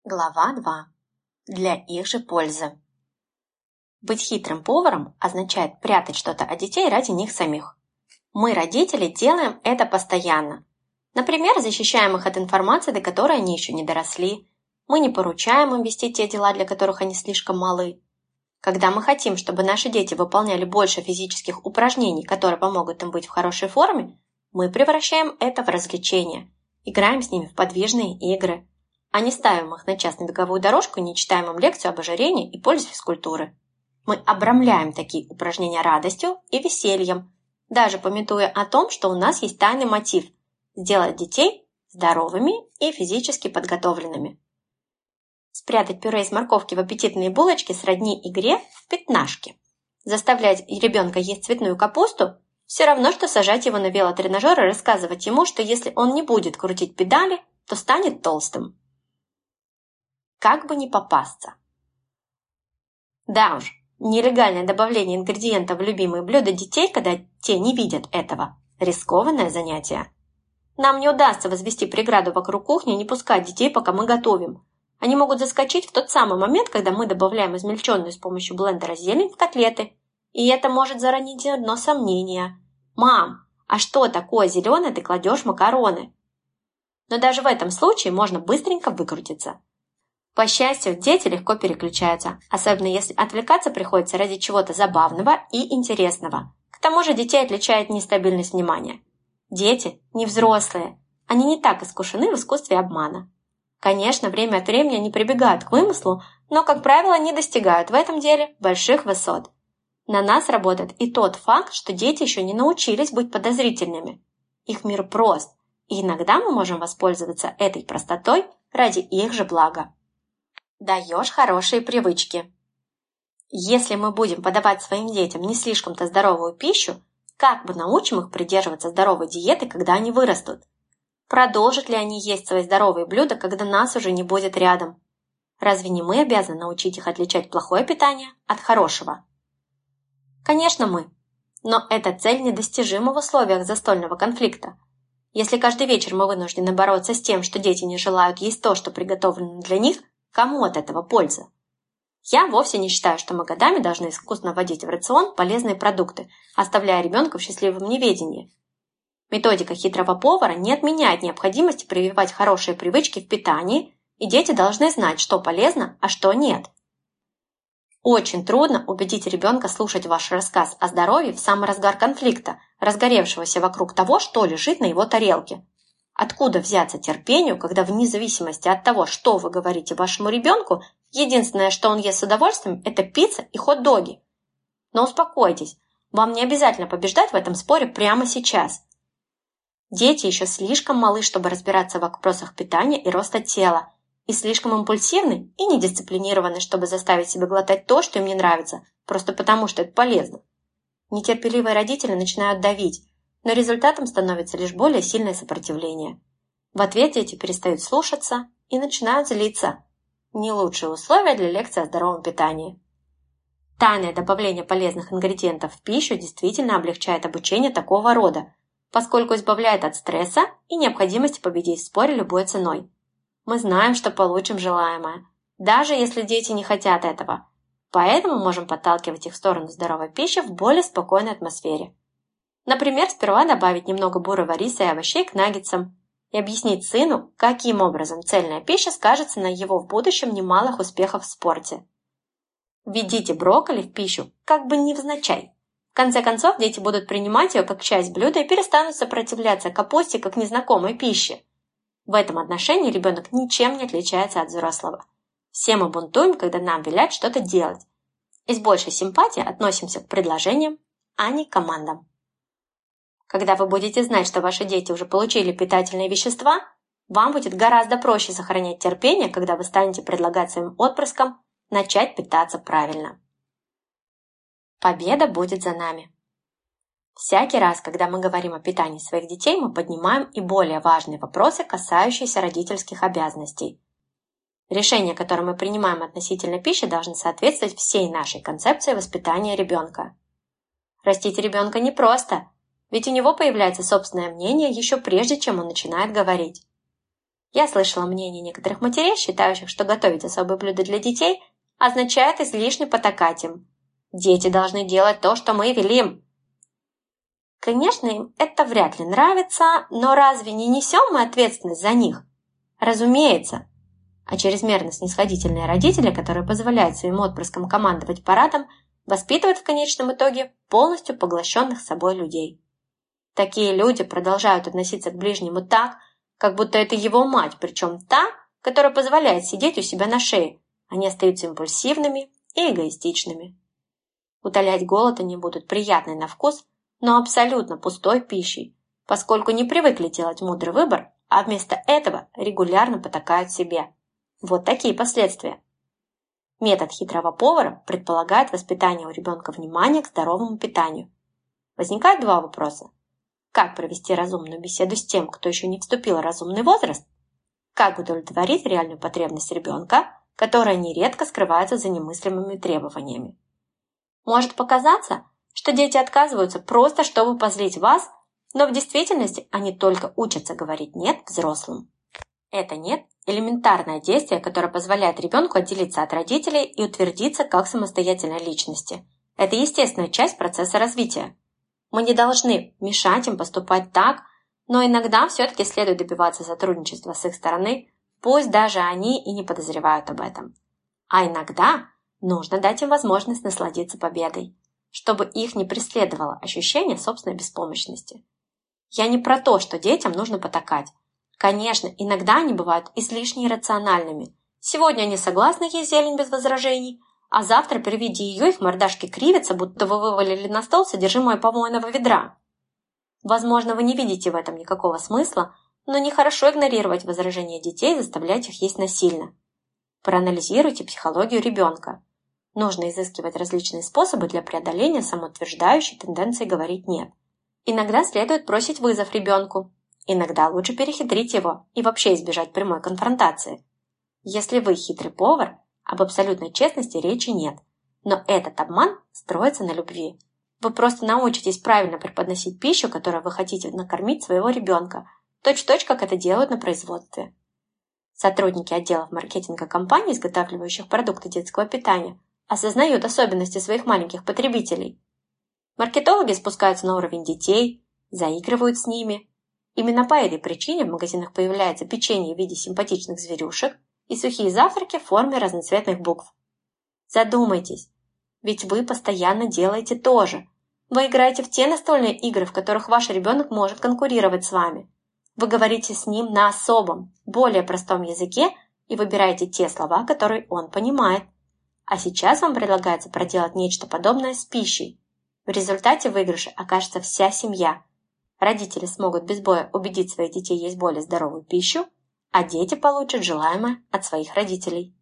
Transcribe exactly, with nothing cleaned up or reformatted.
Глава два. Для их же пользы. Быть хитрым поваром означает прятать что-то от детей ради них самих. Мы, родители, делаем это постоянно. Например, защищаем их от информации, до которой они еще не доросли. Мы не поручаем им вести те дела, для которых они слишком малы. Когда мы хотим, чтобы наши дети выполняли больше физических упражнений, которые помогут им быть в хорошей форме, мы превращаем это в развлечение, играем с ними в подвижные игры, а не ставим их на час на беговую дорожку и не читаем им лекцию об ожирении и пользе физкультуры. Мы обрамляем такие упражнения радостью и весельем, даже памятуя о том, что у нас есть тайный мотив – сделать детей здоровыми и физически подготовленными. Спрятать пюре из морковки в аппетитные булочки сродни игре в пятнашки. Заставлять ребенка есть цветную капусту – все равно, что сажать его на велотренажер и рассказывать ему, что если он не будет крутить педали, то станет толстым. Как бы не попасться. Да уж, нелегальное добавление ингредиентов в любимые блюда детей, когда те не видят этого, рискованное занятие. Нам не удастся возвести преграду вокруг кухни и не пускать детей, пока мы готовим. Они могут заскочить в тот самый момент, когда мы добавляем измельченную с помощью блендера зелень в котлеты. И это может заронить одно сомнение. «Мам, а что такое зеленое ты кладешь в макароны?» Но даже в этом случае можно быстренько выкрутиться. По счастью, дети легко переключаются, особенно если отвлекаться приходится ради чего-то забавного и интересного. К тому же детей отличает нестабильность внимания. Дети не взрослые, они не так искушены в искусстве обмана. Конечно, время от времени они прибегают к вымыслу, но, как правило, не достигают в этом деле больших высот. На нас работает и тот факт, что дети еще не научились быть подозрительными. Их мир прост, и иногда мы можем воспользоваться этой простотой ради их же блага. Даешь хорошие привычки. Если мы будем подавать своим детям не слишком-то здоровую пищу, как мы научим их придерживаться здоровой диеты, когда они вырастут? Продолжат ли они есть свои здоровые блюда, когда нас уже не будет рядом? Разве не мы обязаны научить их отличать плохое питание от хорошего? Конечно, мы. Но эта цель недостижима в условиях застольного конфликта. Если каждый вечер мы вынуждены бороться с тем, что дети не желают есть то, что приготовлено для них, кому от этого польза? Я вовсе не считаю, что мы годами должны искусно вводить в рацион полезные продукты, оставляя ребенка в счастливом неведении. Методика хитрого повара не отменяет необходимости прививать хорошие привычки в питании, и дети должны знать, что полезно, а что нет. Очень трудно убедить ребенка слушать ваш рассказ о здоровье в самый разгар конфликта, разгоревшегося вокруг того, что лежит на его тарелке. Откуда взяться терпению, когда вне зависимости от того, что вы говорите вашему ребенку, единственное, что он ест с удовольствием, это пицца и хот-доги? Но успокойтесь, вам не обязательно побеждать в этом споре прямо сейчас. Дети еще слишком малы, чтобы разбираться в вопросах питания и роста тела, и слишком импульсивны и недисциплинированы, чтобы заставить себя глотать то, что им не нравится, просто потому, что это полезно. Нетерпеливые родители начинают давить, но результатом становится лишь более сильное сопротивление. В ответ дети перестают слушаться и начинают злиться. Не лучшие условия для лекции о здоровом питании. Тайное добавление полезных ингредиентов в пищу действительно облегчает обучение такого рода, поскольку избавляет от стресса и необходимости победить в споре любой ценой. Мы знаем, что получим желаемое, даже если дети не хотят этого, поэтому можем подталкивать их в сторону здоровой пищи в более спокойной атмосфере. Например, сперва добавить немного бурого риса и овощей к наггетсам и объяснить сыну, каким образом цельная пища скажется на его в будущем немалых успехах в спорте. Введите брокколи в пищу как бы невзначай. В конце концов, дети будут принимать ее как часть блюда и перестанут сопротивляться капусте как незнакомой пище. В этом отношении ребенок ничем не отличается от взрослого. Все мы бунтуем, когда нам велят что-то делать. И с большей симпатией относимся к предложениям, а не к командам. Когда вы будете знать, что ваши дети уже получили питательные вещества, вам будет гораздо проще сохранять терпение, когда вы станете предлагать своим отпрыскам начать питаться правильно. Победа будет за нами. Всякий раз, когда мы говорим о питании своих детей, мы поднимаем и более важные вопросы, касающиеся родительских обязанностей. Решения, которые мы принимаем относительно пищи, должны соответствовать всей нашей концепции воспитания ребенка. Растить ребенка непросто, ведь у него появляется собственное мнение еще прежде, чем он начинает говорить. Я слышала мнение некоторых матерей, считающих, что готовить особые блюда для детей означает излишне потакать им. Дети должны делать то, что мы велим. Конечно, им это вряд ли нравится, но разве не несем мы ответственность за них? Разумеется. А чрезмерно снисходительные родители, которые позволяют своим отпрыскам командовать парадом, воспитывают в конечном итоге полностью поглощенных собой людей. Такие люди продолжают относиться к ближнему так, как будто это его мать, причем та, которая позволяет сидеть у себя на шее. Они остаются импульсивными и эгоистичными. Утолять голод они будут приятной на вкус, но абсолютно пустой пищей, поскольку не привыкли делать мудрый выбор, а вместо этого регулярно потакают себе. Вот такие последствия. Метод хитрого повара предполагает воспитание у ребенка внимания к здоровому питанию. Возникает два вопроса. Как провести разумную беседу с тем, кто еще не вступил в разумный возраст? Как удовлетворить реальную потребность ребенка, которая нередко скрывается за немыслимыми требованиями? Может показаться, что дети отказываются просто, чтобы позлить вас, но в действительности они только учатся говорить «нет» взрослым. Это «нет» – элементарное действие, которое позволяет ребенку отделиться от родителей и утвердиться как самостоятельной личности. Это естественная часть процесса развития. Мы не должны мешать им поступать так, но иногда все-таки следует добиваться сотрудничества с их стороны, пусть даже они и не подозревают об этом. А иногда нужно дать им возможность насладиться победой, чтобы их не преследовало ощущение собственной беспомощности. Я не про то, что детям нужно потакать. Конечно, иногда они бывают излишне иррациональными. Сегодня они согласны есть зелень без возражений, а завтра при виде ее их мордашки кривятся, будто вы вывалили на стол содержимое помойного ведра. Возможно, вы не видите в этом никакого смысла, но нехорошо игнорировать возражения детей и заставлять их есть насильно. Проанализируйте психологию ребенка. Нужно изыскивать различные способы для преодоления самоутверждающей тенденции говорить «нет». Иногда следует бросить вызов ребенку, иногда лучше перехитрить его и вообще избежать прямой конфронтации. Если вы хитрый повар, об абсолютной честности речи нет, но этот обман строится на любви. Вы просто научитесь правильно преподносить пищу, которую вы хотите накормить своего ребенка, точь-в-точь, как это делают на производстве. Сотрудники отделов маркетинга компаний, изготавливающих продукты детского питания, осознают особенности своих маленьких потребителей. Маркетологи спускаются на уровень детей, заигрывают с ними. Именно по этой причине в магазинах появляется печенье в виде симпатичных зверюшек и сухие завтраки в форме разноцветных букв. Задумайтесь, ведь вы постоянно делаете то же. Вы играете в те настольные игры, в которых ваш ребенок может конкурировать с вами. Вы говорите с ним на особом, более простом языке и выбираете те слова, которые он понимает. А сейчас вам предлагается проделать нечто подобное с пищей. В результате выигрыша окажется вся семья. Родители смогут без боя убедить своих детей есть более здоровую пищу, а дети получат желаемое от своих родителей.